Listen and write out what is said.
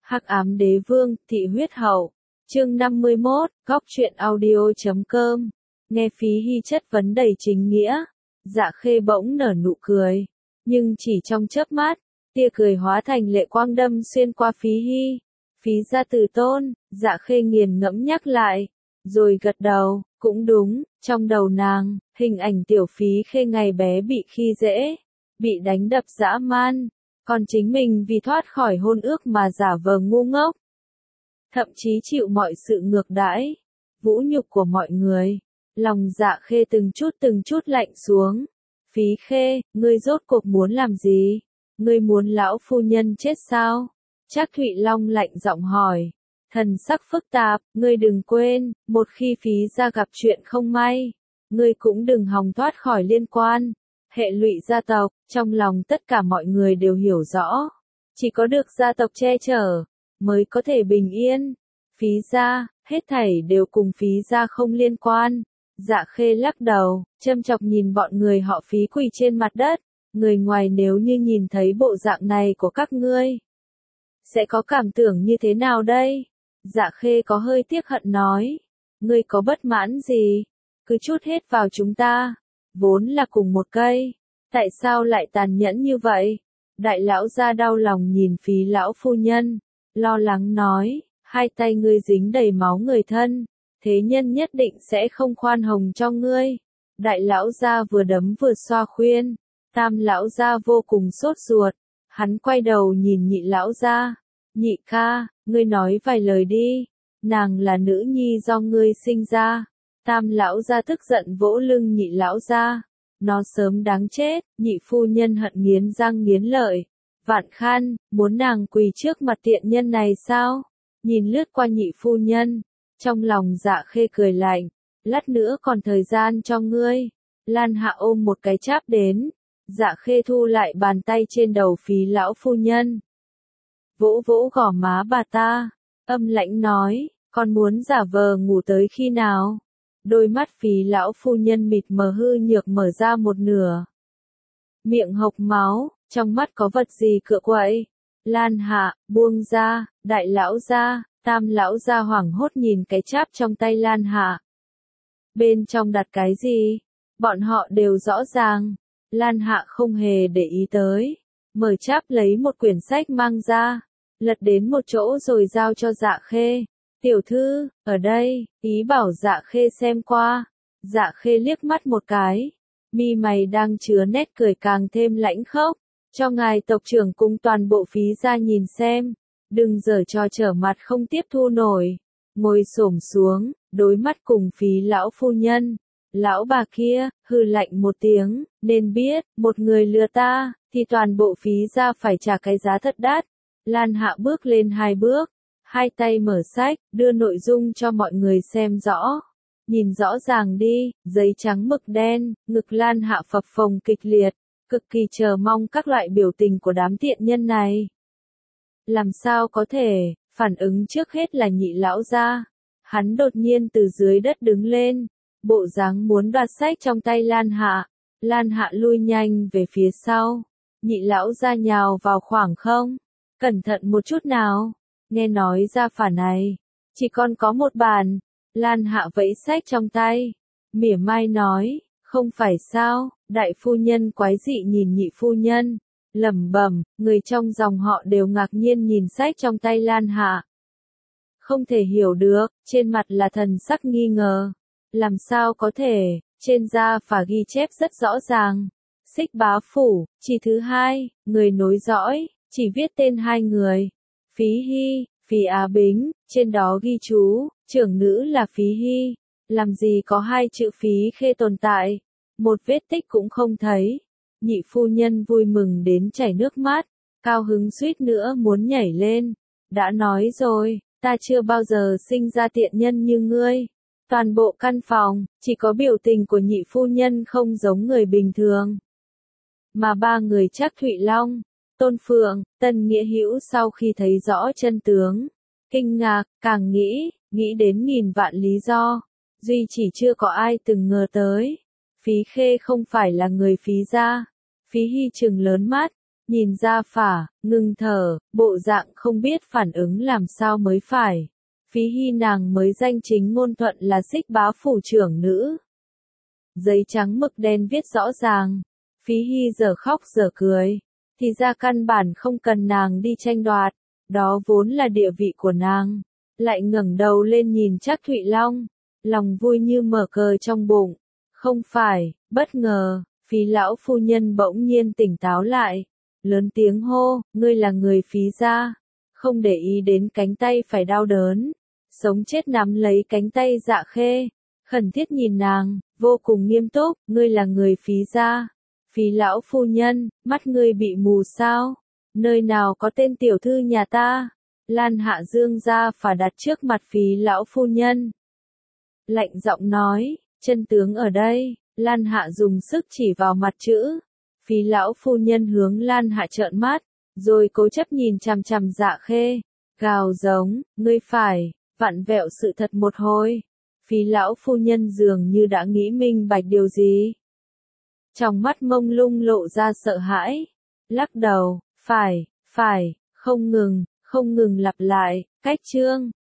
Hắc ám đế vương, thị huyết hậu. Chương 51, góc truyện audio.com. Nghe Phí Hy chất vấn đầy chính nghĩa. Dạ Khê bỗng nở nụ cười. Nhưng chỉ trong chớp mắt, tia cười hóa thành lệ quang đâm xuyên qua Phí Hy. Phí gia tử tôn, Dạ Khê nghiền ngẫm nhắc lại. Rồi gật đầu, cũng đúng, trong đầu nàng, hình ảnh tiểu Phí Khê ngày bé bị khi dễ, bị đánh đập dã man. Còn chính mình vì thoát khỏi hôn ước mà giả vờ ngu ngốc. Thậm chí chịu mọi sự ngược đãi, vũ nhục của mọi người. Lòng Dạ Khê từng chút lạnh xuống. Phí Khê, ngươi rốt cuộc muốn làm gì? Ngươi muốn lão phu nhân chết sao? Trác Thụy Long lạnh giọng hỏi. Thần sắc phức tạp, ngươi đừng quên, một khi Phí gia gặp chuyện không may, ngươi cũng đừng hòng thoát khỏi liên quan. Hệ lụy gia tộc, trong lòng tất cả mọi người đều hiểu rõ. Chỉ có được gia tộc che chở, mới có thể bình yên. Phí gia, hết thảy đều cùng Phí gia không liên quan. Dạ Khê lắc đầu, châm chọc nhìn bọn người họ Phí quỳ trên mặt đất. Người ngoài nếu như nhìn thấy bộ dạng này của các ngươi, sẽ có cảm tưởng như thế nào đây? Dạ Khê có hơi tiếc hận nói. Ngươi có bất mãn gì? Cứ trút hết vào chúng ta. Vốn là cùng một cây, tại sao lại tàn nhẫn như vậy? Đại lão gia đau lòng nhìn Phí lão phu nhân, lo lắng nói, hai tay ngươi dính đầy máu người thân, thế nhân nhất định sẽ không khoan hồng cho ngươi. Đại lão gia vừa đấm vừa xoa khuyên, Tam lão gia vô cùng sốt ruột, hắn quay đầu nhìn Nhị lão gia, Nhị ca, ngươi nói vài lời đi, nàng là nữ nhi do ngươi sinh ra. Tam lão gia tức giận vỗ lưng Nhị lão gia, nó sớm đáng chết. Nhị phu nhân hận nghiến răng nghiến lợi, Vạn Khan, muốn nàng quỳ trước mặt tiện nhân này sao? Nhìn lướt qua Nhị phu nhân, trong lòng Dạ Khê cười lạnh, lát nữa còn thời gian cho ngươi. Lan Hạ ôm một cái cháp đến, Dạ Khê thu lại bàn tay trên đầu Phí lão phu nhân, vỗ vỗ gò má bà ta, âm lãnh nói, con muốn giả vờ ngủ tới khi nào? Đôi mắt Phí lão phu nhân mịt mờ hư nhược mở ra một nửa. Miệng hộc máu, trong mắt có vật gì cựa quậy. Lan Hạ, buông ra. Đại lão gia, Tam lão gia hoảng hốt nhìn cái cháp trong tay Lan Hạ. Bên trong đặt cái gì? Bọn họ đều rõ ràng. Lan Hạ không hề để ý tới. Mở cháp lấy một quyển sách mang ra, lật đến một chỗ rồi giao cho Dạ Khê. Tiểu thư, ở đây, ý bảo Dạ Khê xem qua. Dạ Khê liếc mắt một cái, mi mày đang chứa nét cười càng thêm lãnh khốc. Cho ngài tộc trưởng cùng toàn bộ Phí gia nhìn xem, đừng giở trò trở mặt không tiếp thu nổi. Ngồi xổm xuống, đối mắt cùng Phí lão phu nhân. Lão bà kia, hừ lạnh một tiếng, nên biết, một người lừa ta, thì toàn bộ Phí gia phải trả cái giá thật đắt. Lan Hạ bước lên 2 bước. Hai tay mở sách, đưa nội dung cho mọi người xem rõ. Nhìn rõ ràng đi, giấy trắng mực đen, ngực Lan Hạ phập phồng kịch liệt, cực kỳ chờ mong các loại biểu tình của đám tiện nhân này. Làm sao có thể, phản ứng trước hết là Nhị lão gia. Hắn đột nhiên từ dưới đất đứng lên, bộ dáng muốn đoạt sách trong tay Lan Hạ. Lan Hạ lui nhanh về phía sau. Nhị lão gia nhào vào khoảng không. Cẩn thận một chút nào. Nghe nói ra phả này, chỉ còn có một bản. Lan Hạ vẫy sách trong tay, mỉa mai nói, không phải sao? Đại phu nhân quái dị nhìn Nhị phu nhân, lẩm bẩm, người trong dòng họ đều ngạc nhiên nhìn sách trong tay Lan Hạ. Không thể hiểu được, trên mặt là thần sắc nghi ngờ. Làm sao có thể, trên da phả ghi chép rất rõ ràng. Xích bá phủ, chỉ thứ 2, người nối dõi, chỉ viết tên 2 người. Phí Hy, Phí Á Bính, trên đó ghi chú, trưởng nữ là Phí Hy. Làm gì có 2 chữ Phí Khê tồn tại, một vết tích cũng không thấy. Nhị phu nhân vui mừng đến chảy nước mắt, cao hứng suýt nữa muốn nhảy lên. Đã nói rồi, ta chưa bao giờ sinh ra tiện nhân như ngươi. Toàn bộ căn phòng, chỉ có biểu tình của nhị phu nhân không giống người bình thường. Mà 3 người Trác Thụy Long, Tôn Phượng, Tân Nghĩa Hữu sau khi thấy rõ chân tướng, kinh ngạc, càng nghĩ đến nghìn vạn lý do, duy chỉ chưa có ai từng ngờ tới. Phí Khê không phải là người Phí gia. Phí Hy trừng lớn mắt, nhìn Gia Phả, ngừng thở, bộ dạng không biết phản ứng làm sao mới phải. Phí Hy nàng mới danh chính ngôn thuận là Xích Bá phủ trưởng nữ. Giấy trắng mực đen viết rõ ràng. Phí Hy giờ khóc giờ cười. Thì ra căn bản không cần nàng đi tranh đoạt. Đó vốn là địa vị của nàng. Lại ngẩng đầu lên nhìn Trác Thụy Long. Lòng vui như mở cờ trong bụng. Không phải, bất ngờ, Phí lão phu nhân bỗng nhiên tỉnh táo lại. Lớn tiếng hô, ngươi là người Phí gia. Không để ý đến cánh tay phải đau đớn. Sống chết nắm lấy cánh tay Dạ Khê. Khẩn thiết nhìn nàng, vô cùng nghiêm túc, ngươi là người Phí gia. Phí lão phu nhân, mắt ngươi bị mù sao? Nơi nào có tên tiểu thư nhà ta? Lan Hạ Dương Gia Phả đặt trước mặt Phí lão phu nhân. Lạnh giọng nói, chân tướng ở đây. Lan Hạ dùng sức chỉ vào mặt chữ. Phí lão phu nhân hướng Lan Hạ trợn mắt, rồi cố chấp nhìn chằm chằm Dạ Khê, gào giống, ngươi phải, vặn vẹo sự thật một hồi. Phí lão phu nhân dường như đã nghĩ minh bạch điều gì. Trong mắt mông lung lộ ra sợ hãi, lắc đầu, phải, không ngừng lặp lại, cách chương.